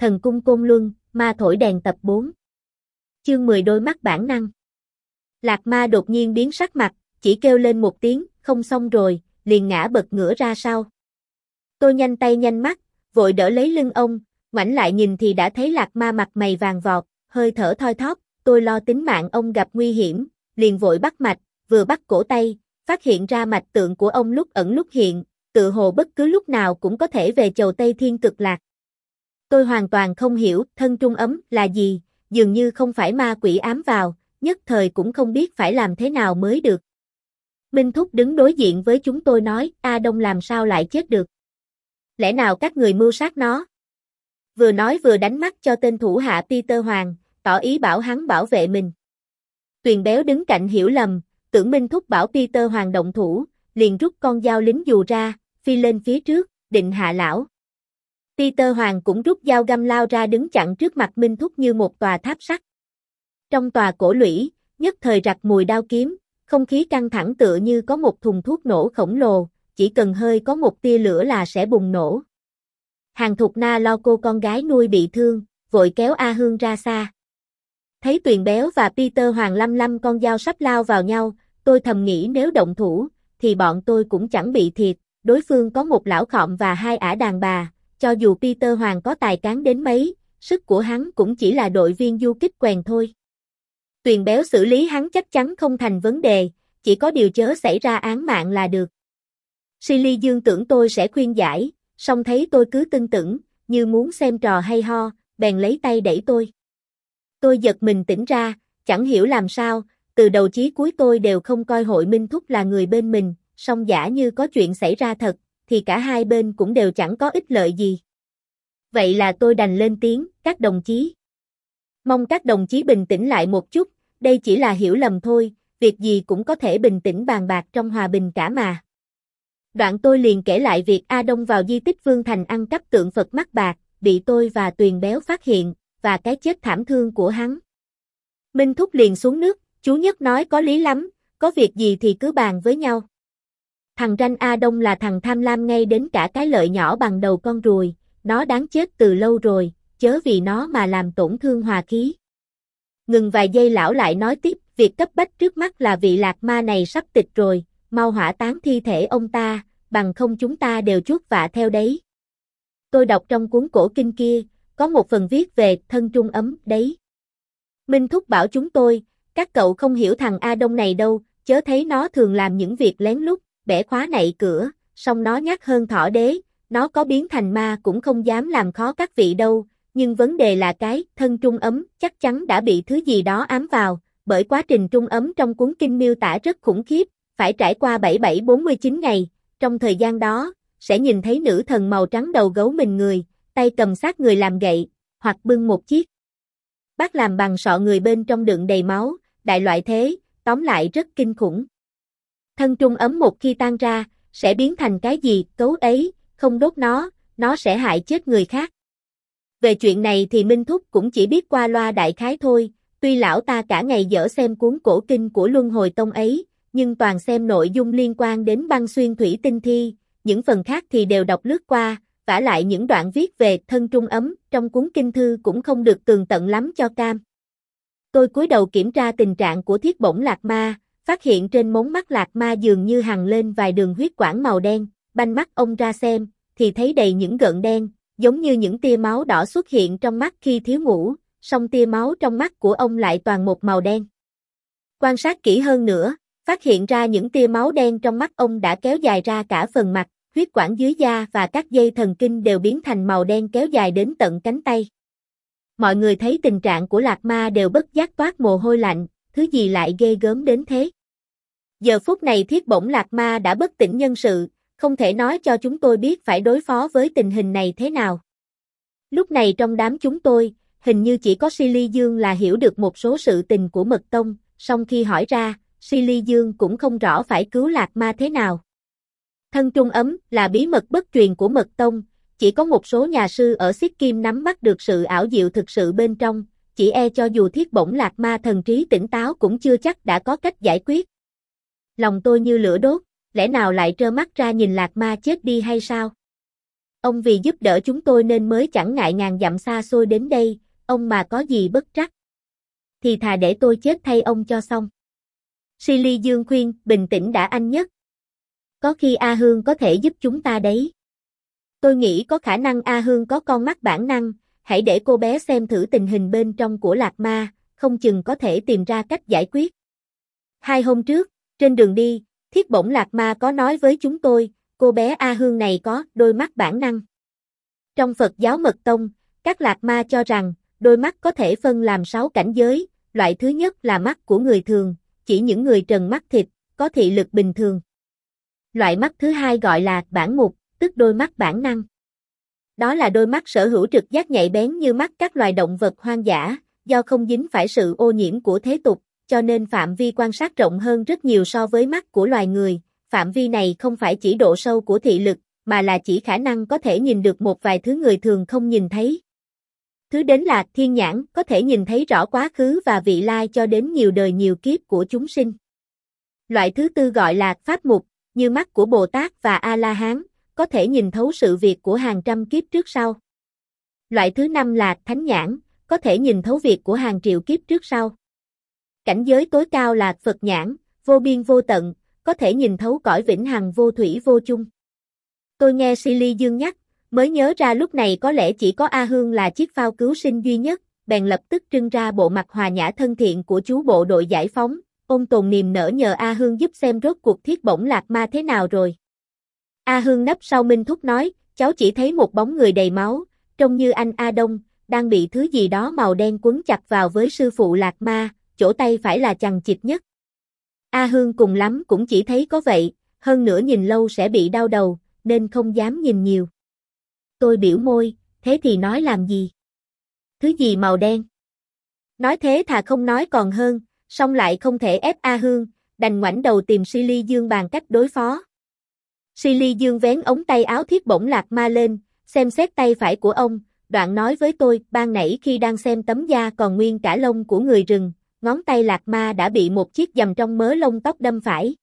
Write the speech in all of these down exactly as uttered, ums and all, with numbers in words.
Thần cung Côn Luân, ma thổi đèn tập bốn. Chương mười đôi mắt bản năng. Lạc Ma đột nhiên biến sắc mặt, chỉ kêu lên một tiếng, không xong rồi, liền ngã bật ngửa ra sau. Tôi nhanh tay nhanh mắt, vội đỡ lấy lưng ông, ngoảnh lại nhìn thì đã thấy Lạc Ma mặt mày vàng vọt, hơi thở thoi thóp, tôi lo tính mạng ông gặp nguy hiểm, liền vội bắt mạch, vừa bắt cổ tay, phát hiện ra mạch tượng của ông lúc ẩn lúc hiện, tự hồ bất cứ lúc nào cũng có thể về chầu Tây Thiên Cực Lạc. Tôi hoàn toàn không hiểu thân trung ấm là gì, dường như không phải ma quỷ ám vào, nhất thời cũng không biết phải làm thế nào mới được. Minh Thúc đứng đối diện với chúng tôi nói, A Đông làm sao lại chết được? Lẽ nào các người mưu sát nó? Vừa nói vừa đánh mắt cho tên thủ hạ Peter Hoàng, tỏ ý bảo hắn bảo vệ mình. Tuyền Béo đứng cạnh hiểu lầm, tưởng Minh Thúc bảo Peter Hoàng động thủ, liền rút con dao lính dù ra, phi lên phía trước, định hạ lão. Peter Hoàng cũng rút dao găm lao ra đứng chặn trước mặt Minh Thúc như một tòa tháp sắt. Trong tòa cổ lũy, nhất thời rặc mùi đao kiếm, không khí căng thẳng tựa như có một thùng thuốc nổ khổng lồ, chỉ cần hơi có một tia lửa là sẽ bùng nổ. Hàng Thục Na lo cô con gái nuôi bị thương, vội kéo A Hương ra xa. Thấy Tuyền Béo và Peter Hoàng lăm lăm con dao sắp lao vào nhau, tôi thầm nghĩ nếu động thủ, thì bọn tôi cũng chẳng bị thiệt, đối phương có một lão khọm và hai ả đàn bà, cho dù Peter Hoàng có tài cán đến mấy, sức của hắn cũng chỉ là đội viên du kích quèn thôi. Tuyền Béo xử lý hắn chắc chắn không thành vấn đề, chỉ có điều chớ xảy ra án mạng là được. Silly Dương tưởng tôi sẽ khuyên giải, song thấy tôi cứ tưng tửng, như muốn xem trò hay ho, bèn lấy tay đẩy tôi. Tôi giật mình tỉnh ra, chẳng hiểu làm sao, từ đầu chí cuối tôi đều không coi Hội Minh Thúc là người bên mình, song giả như có chuyện xảy ra thật, thì cả hai bên cũng đều chẳng có ích lợi gì. Vậy là tôi đành lên tiếng, các đồng chí. Mong các đồng chí bình tĩnh lại một chút, đây chỉ là hiểu lầm thôi, việc gì cũng có thể bình tĩnh bàn bạc trong hòa bình cả mà. Đoạn tôi liền kể lại việc A Đông vào di tích Vương Thành ăn cắp tượng Phật mắt bạc, bị tôi và Tuyền Béo phát hiện, và cái chết thảm thương của hắn. Minh Thúc liền xuống nước, chú Nhất nói có lý lắm, có việc gì thì cứ bàn với nhau. Thằng ranh A Đông là thằng tham lam ngay đến cả cái lợi nhỏ bằng đầu con ruồi, nó đáng chết từ lâu rồi, chớ vì nó mà làm tổn thương hòa khí. Ngừng vài giây lão lại nói tiếp, việc cấp bách trước mắt là vị Lạc Ma này sắp tịch rồi, mau hỏa táng thi thể ông ta, bằng không chúng ta đều chuốc vạ theo đấy. Tôi đọc trong cuốn cổ kinh kia, có một phần viết về thân trung ấm đấy. Minh Thúc bảo chúng tôi, các cậu không hiểu thằng A Đông này đâu, chớ thấy nó thường làm những việc lén lút, bẻ khóa nạy cửa, song nó nhát hơn thỏ đế, nó có biến thành ma cũng không dám làm khó các vị đâu, nhưng vấn đề là cái thân trung ấm chắc chắn đã bị thứ gì đó ám vào, bởi quá trình trung ấm trong cuốn kinh miêu tả rất khủng khiếp, phải trải qua bảy bảy bốn mươi chín ngày, trong thời gian đó, sẽ nhìn thấy nữ thần màu trắng đầu gấu mình người, tay cầm xác người làm gậy, hoặc bưng một chiếc bát làm bằng sọ người bên trong đựng đầy máu, đại loại thế, tóm lại rất kinh khủng. Thân trung ấm một khi tan ra, sẽ biến thành cái gì, cấu ấy, không đốt nó, nó sẽ hại chết người khác. Về chuyện này thì Minh Thúc cũng chỉ biết qua loa đại khái thôi, tuy lão ta cả ngày dở xem cuốn cổ kinh của Luân Hồi Tông ấy, nhưng toàn xem nội dung liên quan đến băng xuyên thủy tinh thi, những phần khác thì đều đọc lướt qua, vả lại những đoạn viết về thân trung ấm trong cuốn kinh thư cũng không được tường tận lắm cho cam. Tôi cúi đầu kiểm tra tình trạng của thiết bổng Lạc Ma, phát hiện trên mống mắt Lạc Ma dường như hằn lên vài đường huyết quản màu đen, banh mắt ông ra xem, thì thấy đầy những gợn đen, giống như những tia máu đỏ xuất hiện trong mắt khi thiếu ngủ, song tia máu trong mắt của ông lại toàn một màu đen. Quan sát kỹ hơn nữa, phát hiện ra những tia máu đen trong mắt ông đã kéo dài ra cả phần mặt, huyết quản dưới da và các dây thần kinh đều biến thành màu đen kéo dài đến tận cánh tay. Mọi người thấy tình trạng của Lạc Ma đều bất giác toát mồ hôi lạnh, thứ gì lại ghê gớm đến thế. Giờ phút này thiết bổng Lạc Ma đã bất tỉnh nhân sự, không thể nói cho chúng tôi biết phải đối phó với tình hình này thế nào. Lúc này trong đám chúng tôi, hình như chỉ có Silly Dương là hiểu được một số sự tình của Mật Tông, song khi hỏi ra, Silly Dương cũng không rõ phải cứu Lạc Ma thế nào. Thân trung ấm là bí mật bất truyền của Mật Tông, chỉ có một số nhà sư ở Xiết Kim nắm bắt được sự ảo diệu thực sự bên trong, chỉ e cho dù thiết bổng Lạc Ma thần trí tỉnh táo cũng chưa chắc đã có cách giải quyết. Lòng tôi như lửa đốt, lẽ nào lại trơ mắt ra nhìn Lạc Ma chết đi hay sao? Ông vì giúp đỡ chúng tôi nên mới chẳng ngại ngàn dặm xa xôi đến đây, ông mà có gì bất trắc thì thà để tôi chết thay ông cho xong. Silly Dương khuyên, bình tĩnh đã anh nhất. Có khi A Hương có thể giúp chúng ta đấy. Tôi nghĩ có khả năng A Hương có con mắt bản năng, hãy để cô bé xem thử tình hình bên trong của Lạc Ma, không chừng có thể tìm ra cách giải quyết. Hai hôm trước, trên đường đi, Thiết Bổng Lạc Ma có nói với chúng tôi, cô bé A Hương này có đôi mắt bản năng. Trong Phật giáo Mật Tông, các Lạc Ma cho rằng, đôi mắt có thể phân làm sáu cảnh giới, loại thứ nhất là mắt của người thường, chỉ những người trần mắt thịt, có thị lực bình thường. Loại mắt thứ hai gọi là bản mục, tức đôi mắt bản năng. Đó là đôi mắt sở hữu trực giác nhạy bén như mắt các loài động vật hoang dã, do không dính phải sự ô nhiễm của thế tục, cho nên phạm vi quan sát rộng hơn rất nhiều so với mắt của loài người. Phạm vi này không phải chỉ độ sâu của thị lực, mà là chỉ khả năng có thể nhìn được một vài thứ người thường không nhìn thấy. Thứ đến là thiên nhãn, có thể nhìn thấy rõ quá khứ và vị lai cho đến nhiều đời nhiều kiếp của chúng sinh. Loại thứ tư gọi là pháp mục, như mắt của Bồ Tát và A-la-hán, có thể nhìn thấu sự việc của hàng trăm kiếp trước sau. Loại thứ năm là thánh nhãn, có thể nhìn thấu việc của hàng triệu kiếp trước sau. Cảnh giới tối cao là Phật nhãn, vô biên vô tận, có thể nhìn thấu cõi vĩnh hằng vô thủy vô chung. Tôi nghe Silly Dương nhắc, mới nhớ ra lúc này có lẽ chỉ có A Hương là chiếc phao cứu sinh duy nhất, bèn lập tức trưng ra bộ mặt hòa nhã thân thiện của chú bộ đội giải phóng, ôn tồn niềm nở nhờ A Hương giúp xem rốt cuộc Thiết Bổng Lạc Ma thế nào rồi. A Hương nấp sau Minh Thúc nói, cháu chỉ thấy một bóng người đầy máu, trông như anh A Đông, đang bị thứ gì đó màu đen quấn chặt vào với sư phụ Lạc Ma, chỗ tay phải là chằng chịt nhất. A Hương cùng lắm cũng chỉ thấy có vậy, hơn nữa nhìn lâu sẽ bị đau đầu, nên không dám nhìn nhiều. Tôi biểu môi, thế thì nói làm gì? Thứ gì màu đen? Nói thế thà không nói còn hơn, song lại không thể ép A Hương, đành ngoảnh đầu tìm Silly Dương bàn cách đối phó. Silly Dương vén ống tay áo Thiết Bổng Lạc Ma lên, xem xét tay phải của ông, đoạn nói với tôi, ban nãy khi đang xem tấm da còn nguyên cả lông của người rừng, ngón tay Lạc Ma đã bị một chiếc dầm trong mớ lông tóc đâm phải.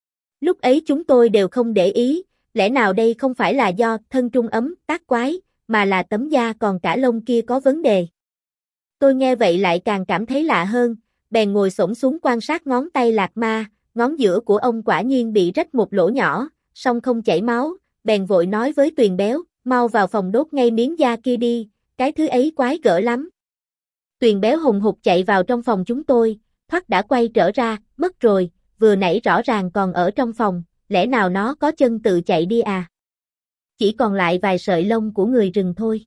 Lúc ấy chúng tôi đều không để ý, lẽ nào đây không phải là do thân trung ấm, tác quái, mà là tấm da còn cả lông kia có vấn đề. Tôi nghe vậy lại càng cảm thấy lạ hơn, bèn ngồi xổm xuống quan sát ngón tay Lạc Ma, ngón giữa của ông quả nhiên bị rách một lỗ nhỏ, song không chảy máu, bèn vội nói với Tuyền Béo, mau vào phòng đốt ngay miếng da kia đi, cái thứ ấy quái gở lắm. Tuyền Béo hùng hục chạy vào trong phòng chúng tôi, thoát đã quay trở ra, mất rồi, vừa nãy rõ ràng còn ở trong phòng, lẽ nào nó có chân tự chạy đi à? Chỉ còn lại vài sợi lông của người rừng thôi.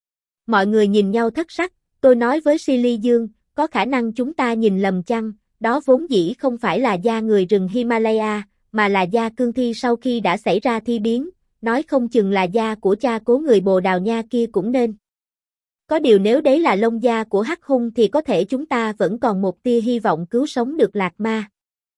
Mọi người nhìn nhau thất sắc, tôi nói với Silly Dương, có khả năng chúng ta nhìn lầm chăng, đó vốn dĩ không phải là da người rừng Himalaya, mà là da cương thi sau khi đã xảy ra thi biến, nói không chừng là da của cha cố người Bồ Đào Nha kia cũng nên. Có điều nếu đấy là lông da của Hắc Hung thì có thể chúng ta vẫn còn một tia hy vọng cứu sống được Lạc Ma.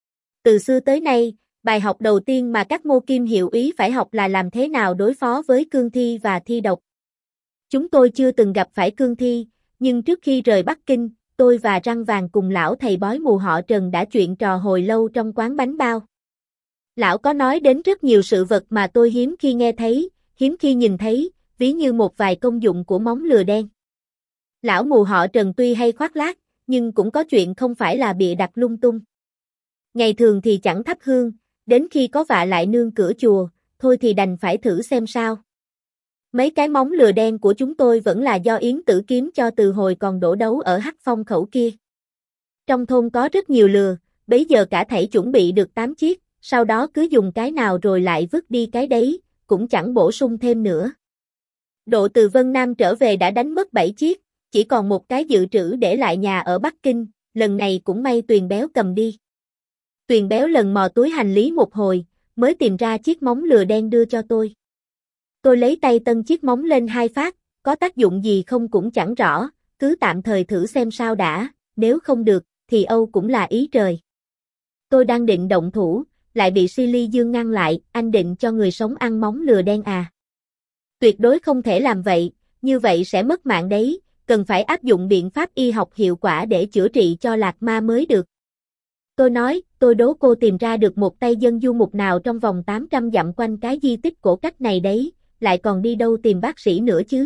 Từ xưa tới nay, bài học đầu tiên mà các Ngô Kim hiệu úy phải học là làm thế nào đối phó với cương thi và thi độc. Chúng tôi chưa từng gặp phải cương thi, nhưng trước khi rời Bắc Kinh, tôi và Răng Vàng cùng lão thầy bói mù họ Trần đã chuyện trò hồi lâu trong quán bánh bao. Lão có nói đến rất nhiều sự vật mà tôi hiếm khi nghe thấy, hiếm khi nhìn thấy, ví như một vài công dụng của móng lừa đen. Lão mù họ Trần tuy hay khoác lác, nhưng cũng có chuyện không phải là bịa đặt lung tung. Ngày thường thì chẳng thắp hương, đến khi có vạ lại nương cửa chùa, thôi thì đành phải thử xem sao. Mấy cái móng lừa đen của chúng tôi vẫn là do Yến Tử kiếm cho từ hồi còn đổ đấu ở Hắc Phong khẩu kia. Trong thôn có rất nhiều lừa, bấy giờ cả thảy chuẩn bị được tám chiếc, sau đó cứ dùng cái nào rồi lại vứt đi cái đấy, cũng chẳng bổ sung thêm nữa. Độ từ Vân Nam trở về đã đánh mất bảy chiếc, chỉ còn một cái dự trữ để lại nhà ở Bắc Kinh, lần này cũng may Tuyền Béo cầm đi. Tuyền Béo lần mò túi hành lý một hồi, mới tìm ra chiếc móng lừa đen đưa cho tôi. Tôi lấy tay tân chiếc móng lên hai phát, có tác dụng gì không cũng chẳng rõ, cứ tạm thời thử xem sao đã, nếu không được, thì Âu cũng là ý trời. Tôi đang định động thủ, lại bị Silly Dương ngăn lại, anh định cho người sống ăn móng lừa đen à? Tuyệt đối không thể làm vậy, như vậy sẽ mất mạng đấy, cần phải áp dụng biện pháp y học hiệu quả để chữa trị cho Lạc Ma mới được. Tôi nói, tôi đố cô tìm ra được một tay dân du mục nào trong vòng tám trăm dặm quanh cái di tích cổ cách này đấy, lại còn đi đâu tìm bác sĩ nữa chứ?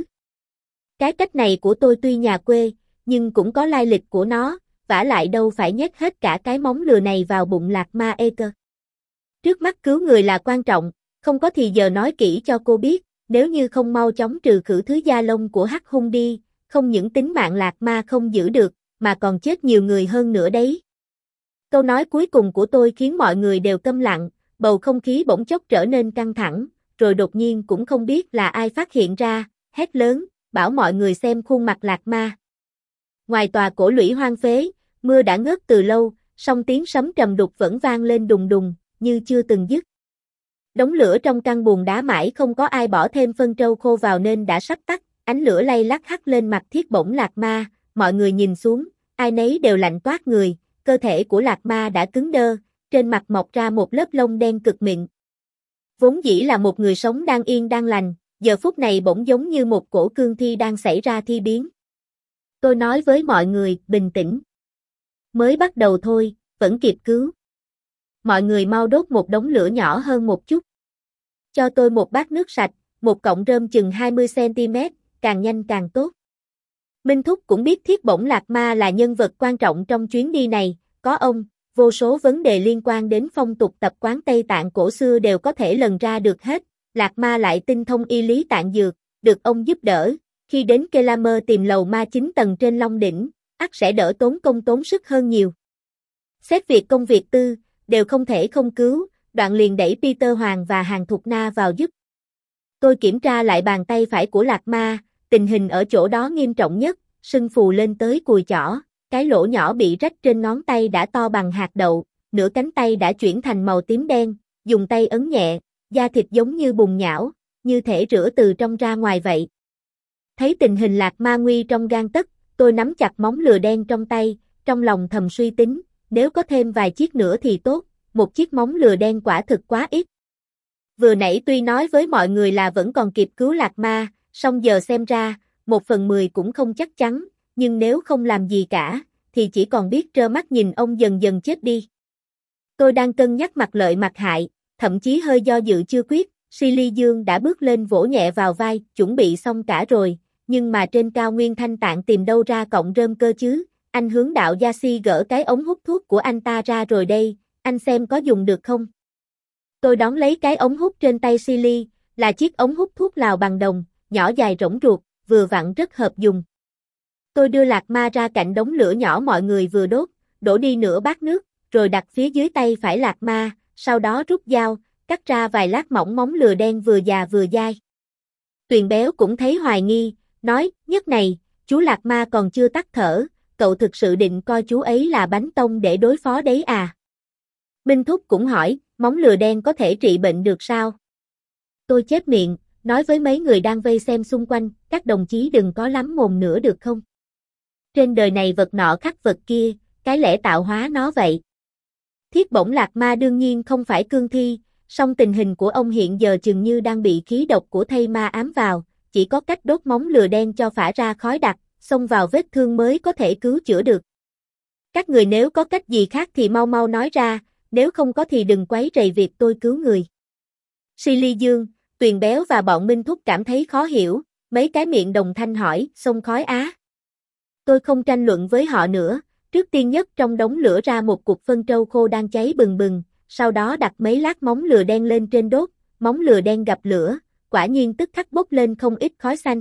Cái cách này của tôi tuy nhà quê, nhưng cũng có lai lịch của nó, vả lại đâu phải nhét hết cả cái móng lừa này vào bụng Lạc Ma ê cơ. Trước mắt cứu người là quan trọng, không có thì giờ nói kỹ cho cô biết, nếu như không mau chóng trừ khử thứ da lông của hắc hung đi, không những tính mạng Lạc Ma không giữ được, mà còn chết nhiều người hơn nữa đấy. Câu nói cuối cùng của tôi khiến mọi người đều câm lặng, bầu không khí bỗng chốc trở nên căng thẳng, rồi đột nhiên cũng không biết là ai phát hiện ra, hét lớn, bảo mọi người xem khuôn mặt Lạc Ma. Ngoài tòa cổ lũy hoang phế, mưa đã ngớt từ lâu, song tiếng sấm trầm đục vẫn vang lên đùng đùng, như chưa từng dứt. Đống lửa trong căn buồng đá mãi không có ai bỏ thêm phân trâu khô vào nên đã sắp tắt, ánh lửa lay lắc hắt lên mặt Thiết Bổng Lạc Ma, mọi người nhìn xuống, ai nấy đều lạnh toát người, cơ thể của Lạc Ma đã cứng đơ, trên mặt mọc ra một lớp lông đen cực mịn. Vốn dĩ là một người sống đang yên đang lành, giờ phút này bỗng giống như một cổ cương thi đang xảy ra thi biến. Tôi nói với mọi người, bình tĩnh. Mới bắt đầu thôi, vẫn kịp cứu. Mọi người mau đốt một đống lửa nhỏ hơn một chút. Cho tôi một bát nước sạch, một cọng rơm chừng hai mươi xăng-ti-mét, càng nhanh càng tốt. Minh Thúc cũng biết Thiết Bổng Lạc Ma là nhân vật quan trọng trong chuyến đi này, có ông, vô số vấn đề liên quan đến phong tục tập quán Tây Tạng cổ xưa đều có thể lần ra được hết. Lạc Ma lại tinh thông y lý tạng dược, được ông giúp đỡ, khi đến Kelamer tìm lầu ma chín tầng trên Long Đỉnh, ắt sẽ đỡ tốn công tốn sức hơn nhiều. Xét việc công việc tư, đều không thể không cứu, đoạn liền đẩy Peter Hoàng và Hàn Thục Na vào giúp. Tôi kiểm tra lại bàn tay phải của Lạc Ma, tình hình ở chỗ đó nghiêm trọng nhất, sưng phù lên tới cùi chỏ, cái lỗ nhỏ bị rách trên ngón tay đã to bằng hạt đậu, nửa cánh tay đã chuyển thành màu tím đen, dùng tay ấn nhẹ, da thịt giống như bùn nhão, như thể rửa từ trong ra ngoài vậy. Thấy tình hình Lạc Ma nguy trong gang tấc, tôi nắm chặt móng lừa đen trong tay, trong lòng thầm suy tính, nếu có thêm vài chiếc nữa thì tốt, một chiếc móng lừa đen quả thực quá ít. Vừa nãy tuy nói với mọi người là vẫn còn kịp cứu Lạc Ma, song giờ xem ra, một phần mười cũng không chắc chắn, nhưng nếu không làm gì cả, thì chỉ còn biết trơ mắt nhìn ông dần dần chết đi. Tôi đang cân nhắc mặt lợi mặt hại, thậm chí hơi do dự chưa quyết, Silly Dương đã bước lên vỗ nhẹ vào vai, chuẩn bị xong cả rồi, nhưng mà trên cao nguyên Thanh Tạng tìm đâu ra cọng rơm cơ chứ, anh hướng đạo Gia Si gỡ cái ống hút thuốc của anh ta ra rồi đây, anh xem có dùng được không? Tôi đón lấy cái ống hút trên tay Silly, là chiếc ống hút thuốc lào bằng đồng, nhỏ dài rỗng ruột, vừa vặn rất hợp dùng. Tôi đưa Lạc Ma ra cạnh đống lửa nhỏ mọi người vừa đốt, đổ đi nửa bát nước, rồi đặt phía dưới tay phải Lạc Ma, sau đó rút dao, cắt ra vài lát mỏng móng lừa đen vừa già vừa dai. Tuyền Béo cũng thấy hoài nghi, nói, nhất này, chú Lạc Ma còn chưa tắt thở, cậu thực sự định coi chú ấy là bánh tông để đối phó đấy à? Minh Thúc cũng hỏi, móng lừa đen có thể trị bệnh được sao? Tôi chép miệng, nói với mấy người đang vây xem xung quanh, các đồng chí đừng có lắm mồm nữa được không? Trên đời này vật nọ khắc vật kia, cái lẽ tạo hóa nó vậy. Thiết Bổng Lạc Ma đương nhiên không phải cương thi, song tình hình của ông hiện giờ chừng như đang bị khí độc của thây ma ám vào, chỉ có cách đốt móng lừa đen cho phả ra khói đặc, xông vào vết thương mới có thể cứu chữa được. Các người nếu có cách gì khác thì mau mau nói ra, nếu không có thì đừng quấy rầy việc tôi cứu người. Silly Dương, Tuyền Béo và bọn Minh Thúc cảm thấy khó hiểu, mấy cái miệng đồng thanh hỏi, xông khói á. Tôi không tranh luận với họ nữa, trước tiên nhất trong đống lửa ra một cục phân trâu khô đang cháy bừng bừng, sau đó đặt mấy lát móng lừa đen lên trên đốt, móng lừa đen gặp lửa, quả nhiên tức khắc bốc lên không ít khói xanh.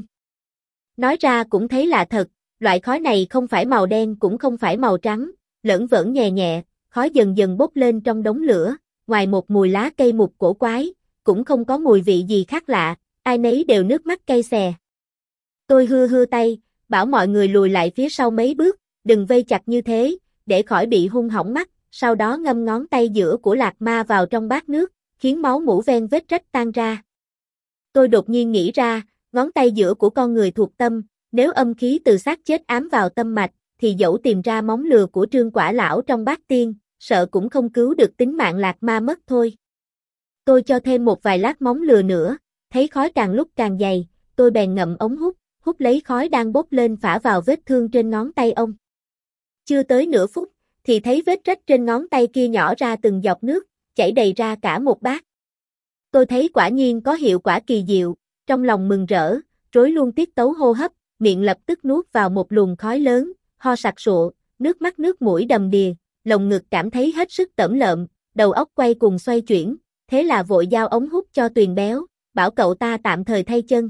Nói ra cũng thấy lạ thật, loại khói này không phải màu đen cũng không phải màu trắng, lẫn vẩn nhẹ nhẹ, khói dần dần bốc lên trong đống lửa, ngoài một mùi lá cây mục cổ quái, cũng không có mùi vị gì khác lạ, ai nấy đều nước mắt cay xè. Tôi hưa hưa tay, bảo mọi người lùi lại phía sau mấy bước, đừng vây chặt như thế, để khỏi bị hung hỏng mắt, sau đó ngâm ngón tay giữa của Lạc Ma vào trong bát nước, khiến máu mủ ven vết rách tan ra. Tôi đột nhiên nghĩ ra, ngón tay giữa của con người thuộc tâm, nếu âm khí từ xác chết ám vào tâm mạch, thì dẫu tìm ra móng lừa của Trương Quả Lão trong bát tiên, sợ cũng không cứu được tính mạng Lạc Ma mất thôi. Tôi cho thêm một vài lát móng lừa nữa, thấy khói càng lúc càng dày, tôi bèn ngậm ống hút, hút lấy khói đang bốc lên phả vào vết thương trên ngón tay ông. Chưa tới nửa phút, thì thấy vết rách trên ngón tay kia nhỏ ra từng giọt nước, chảy đầy ra cả một bát. Tôi thấy quả nhiên có hiệu quả kỳ diệu, Trong lòng mừng rỡ, rối luôn tiết tấu hô hấp, miệng lập tức nuốt vào một luồng khói lớn, ho sặc sụa, nước mắt nước mũi đầm đìa, lồng ngực cảm thấy hết sức tởm lợm, đầu óc quay cuồng xoay chuyển, thế là vội giao ống hút cho Tuyền béo, bảo cậu ta tạm thời thay chân.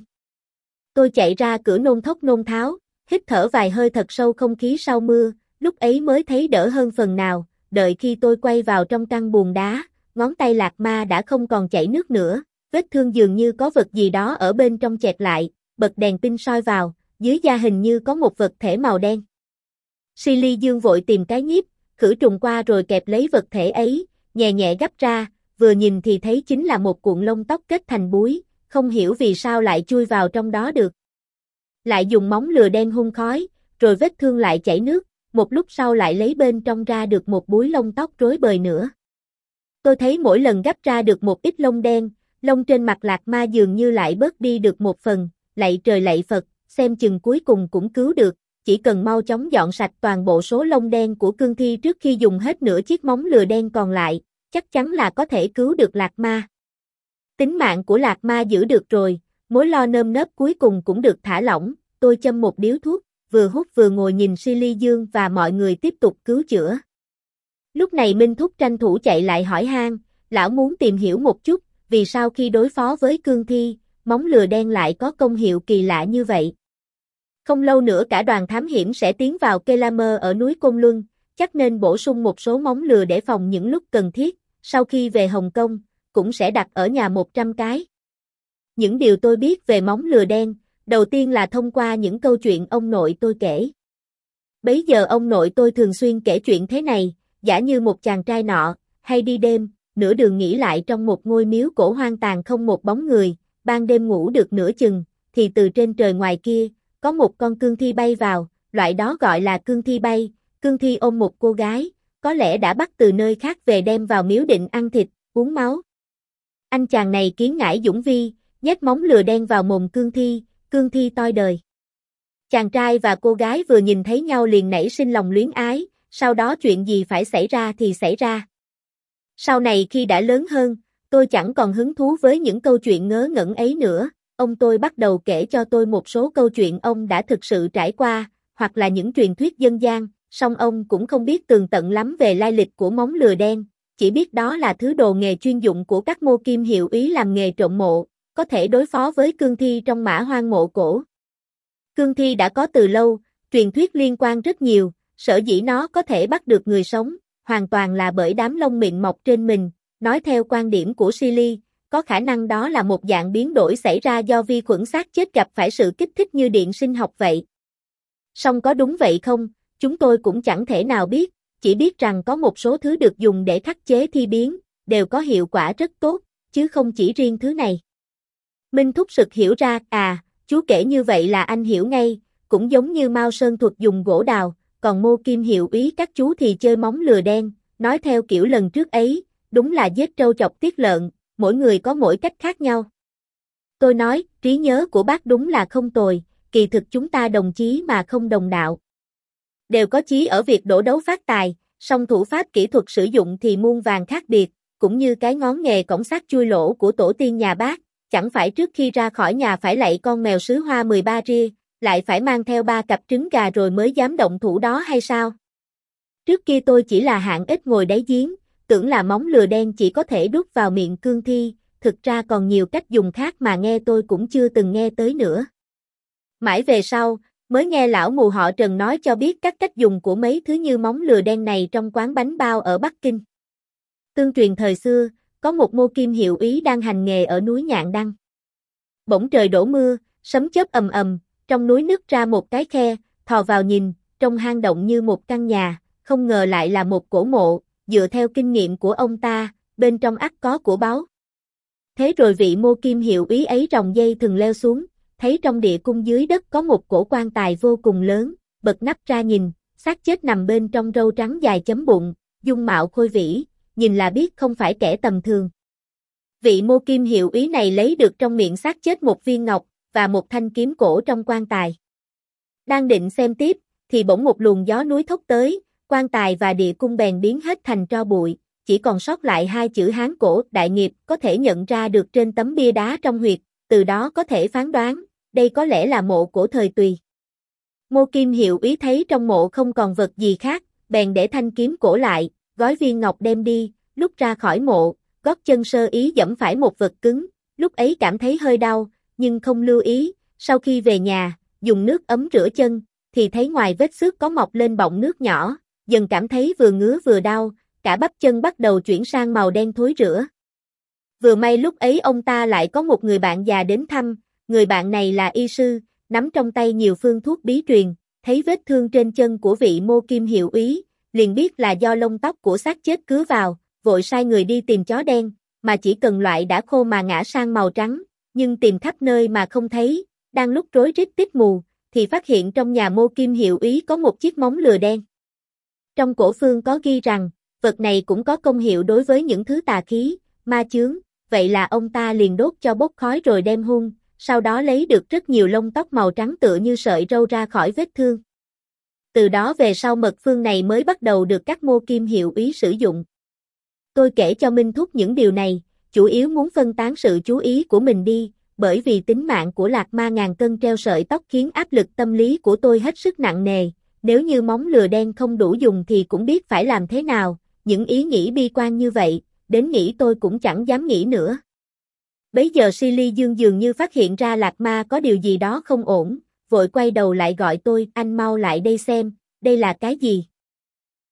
Tôi chạy ra cửa nôn thốc nôn tháo, hít thở vài hơi thật sâu không khí sau mưa, lúc ấy mới thấy đỡ hơn phần nào, đợi khi tôi quay vào trong căn buồng đá, ngón tay Lạc Ma đã không còn chảy nước nữa, vết thương dường như có vật gì đó ở bên trong chẹt lại, bật đèn pin soi vào, dưới da hình như có một vật thể màu đen. Silly Dương vội tìm cái nhíp, khử trùng qua rồi kẹp lấy vật thể ấy, nhẹ nhẹ gấp ra, vừa nhìn thì thấy chính là một cuộn lông tóc kết thành búi, không hiểu vì sao lại chui vào trong đó được. Lại dùng móng lừa đen hun khói, rồi vết thương lại chảy nước, một lúc sau lại lấy bên trong ra được một búi lông tóc rối bời nữa. Tôi thấy mỗi lần gấp ra được một ít lông đen, lông trên mặt Lạc Ma dường như lại bớt đi được một phần, lạy trời lạy Phật, xem chừng cuối cùng cũng cứu được, chỉ cần mau chóng dọn sạch toàn bộ số lông đen của cương thi trước khi dùng hết nửa chiếc móng lừa đen còn lại, chắc chắn là có thể cứu được Lạc Ma. Tính mạng của Lạc Ma giữ được rồi, mối lo nơm nớp cuối cùng cũng được thả lỏng, tôi châm một điếu thuốc, vừa hút vừa ngồi nhìn Silly Dương và mọi người tiếp tục cứu chữa. Lúc này Minh Thúc tranh thủ chạy lại hỏi han, lão muốn tìm hiểu một chút, vì sao khi đối phó với cương thi, móng lừa đen lại có công hiệu kỳ lạ như vậy. Không lâu nữa cả đoàn thám hiểm sẽ tiến vào Kelamer ở núi Côn Luân, chắc nên bổ sung một số móng lừa để phòng những lúc cần thiết, sau khi về Hồng Kông, cũng sẽ đặt ở nhà một trăm cái. Những điều tôi biết về móng lừa đen, đầu tiên là thông qua những câu chuyện ông nội tôi kể. Bấy giờ ông nội tôi thường xuyên kể chuyện thế này, giả như một chàng trai nọ, hay đi đêm, nửa đường nghỉ lại trong một ngôi miếu cổ hoang tàn không một bóng người, ban đêm ngủ được nửa chừng, thì từ trên trời ngoài kia, có một con cương thi bay vào, loại đó gọi là cương thi bay, cương thi ôm một cô gái, có lẽ đã bắt từ nơi khác về đem vào miếu định ăn thịt, uống máu. Anh chàng này kiến ngãi dũng vi, nhét móng lừa đen vào mồm cương thi, cương thi toi đời. Chàng trai và cô gái vừa nhìn thấy nhau liền nảy sinh lòng luyến ái, sau đó chuyện gì phải xảy ra thì xảy ra. Sau này khi đã lớn hơn, tôi chẳng còn hứng thú với những câu chuyện ngớ ngẩn ấy nữa, ông tôi bắt đầu kể cho tôi một số câu chuyện ông đã thực sự trải qua, hoặc là những truyền thuyết dân gian, song ông cũng không biết tường tận lắm về lai lịch của móng lừa đen, chỉ biết đó là thứ đồ nghề chuyên dụng của các mô kim hiệu úy làm nghề trộm mộ, có thể đối phó với cương thi trong mã hoang mộ cổ. Cương thi đã có từ lâu, truyền thuyết liên quan rất nhiều, sở dĩ nó có thể bắt được người sống, hoàn toàn là bởi đám lông mịn mọc trên mình, nói theo quan điểm của Silly, có khả năng đó là một dạng biến đổi xảy ra do vi khuẩn xác chết gặp phải sự kích thích như điện sinh học vậy. Song có đúng vậy không, chúng tôi cũng chẳng thể nào biết, chỉ biết rằng có một số thứ được dùng để khắc chế thi biến, đều có hiệu quả rất tốt, chứ không chỉ riêng thứ này. Minh Thúc sực hiểu ra, à, chú kể như vậy là anh hiểu ngay, cũng giống như Mao Sơn thuật dùng gỗ đào, còn Mô Kim hiệu úy các chú thì chơi móng lừa đen, nói theo kiểu lần trước ấy, đúng là giết trâu chọc tiết lợn, mỗi người có mỗi cách khác nhau. Tôi nói, trí nhớ của bác đúng là không tồi, kỳ thực chúng ta đồng chí mà không đồng đạo. Đều có chí ở việc đổ đấu phát tài, song thủ pháp kỹ thuật sử dụng thì muôn vàn khác biệt, cũng như cái ngón nghề cổng sát chui lỗ của tổ tiên nhà bác, chẳng phải trước khi ra khỏi nhà phải lạy con mèo sứ hoa mười ba ria, lại phải mang theo ba cặp trứng gà rồi mới dám động thủ đó hay sao? Trước kia tôi chỉ là hạng ít ngồi đáy giếng, tưởng là móng lừa đen chỉ có thể đút vào miệng cương thi, thực ra còn nhiều cách dùng khác mà nghe tôi cũng chưa từng nghe tới nữa. Mãi về sau, mới nghe lão mù họ Trần nói cho biết các cách dùng của mấy thứ như móng lừa đen này trong quán bánh bao ở Bắc Kinh. Tương truyền thời xưa, có một Mô Kim hiệu úy đang hành nghề ở núi Nhạn Đăng. Bỗng trời đổ mưa, sấm chớp ầm ầm, trong núi nứt ra một cái khe, thò vào nhìn, trong hang động như một căn nhà, không ngờ lại là một cổ mộ, dựa theo kinh nghiệm của ông ta, bên trong ắt có của báu. Thế rồi vị Mô Kim hiệu úy ấy ròng dây thừng leo xuống, thấy trong địa cung dưới đất có một cổ quan tài vô cùng lớn, bật nắp ra nhìn, xác chết nằm bên trong râu trắng dài chấm bụng, dung mạo khôi vĩ, nhìn là biết không phải kẻ tầm thường. Vị Mô Kim hiệu úy này lấy được trong miệng xác chết một viên ngọc và một thanh kiếm cổ trong quan tài. Đang định xem tiếp, thì bỗng một luồng gió núi thốc tới, quan tài và địa cung bèn biến hết thành tro bụi, chỉ còn sót lại hai chữ Hán cổ Đại Nghiệp có thể nhận ra được trên tấm bia đá trong huyệt, từ đó có thể phán đoán, đây có lẽ là mộ của thời Tùy. Ngô Kim Hiệu Úy thấy trong mộ không còn vật gì khác, bèn để thanh kiếm cổ lại, gói viên ngọc đem đi, lúc ra khỏi mộ, gót chân sơ ý giẫm phải một vật cứng, lúc ấy cảm thấy hơi đau, nhưng không lưu ý, sau khi về nhà, dùng nước ấm rửa chân, thì thấy ngoài vết xước có mọc lên bọng nước nhỏ, dần cảm thấy vừa ngứa vừa đau, cả bắp chân bắt đầu chuyển sang màu đen thối rữa. Vừa may lúc ấy ông ta lại có một người bạn già đến thăm, người bạn này là y sư, nắm trong tay nhiều phương thuốc bí truyền, thấy vết thương trên chân của vị Ngô Kim Hiệu Úy, liền biết là do lông tóc của xác chết cứa vào, vội sai người đi tìm chó đen, mà chỉ cần loại đã khô mà ngã sang màu trắng, nhưng tìm khắp nơi mà không thấy, đang lúc rối rít tít mù, thì phát hiện trong nhà Ngô Kim Hiệu Úy có một chiếc móng lừa đen. Trong cổ phương có ghi rằng, vật này cũng có công hiệu đối với những thứ tà khí, ma chướng, vậy là ông ta liền đốt cho bốc khói rồi đem hun, sau đó lấy được rất nhiều lông tóc màu trắng tựa như sợi râu ra khỏi vết thương. Từ đó về sau mật phương này mới bắt đầu được các Ngô Kim Hiệu Úy sử dụng. Tôi kể cho Minh Thúc những điều này, chủ yếu muốn phân tán sự chú ý của mình đi, bởi vì tính mạng của Lạc Ma ngàn cân treo sợi tóc khiến áp lực tâm lý của tôi hết sức nặng nề, nếu như móng lừa đen không đủ dùng thì cũng biết phải làm thế nào, những ý nghĩ bi quan như vậy, đến nghĩ tôi cũng chẳng dám nghĩ nữa. Bấy giờ Silly Dương dường như phát hiện ra Lạc Ma có điều gì đó không ổn, vội quay đầu lại gọi tôi, anh mau lại đây xem, đây là cái gì?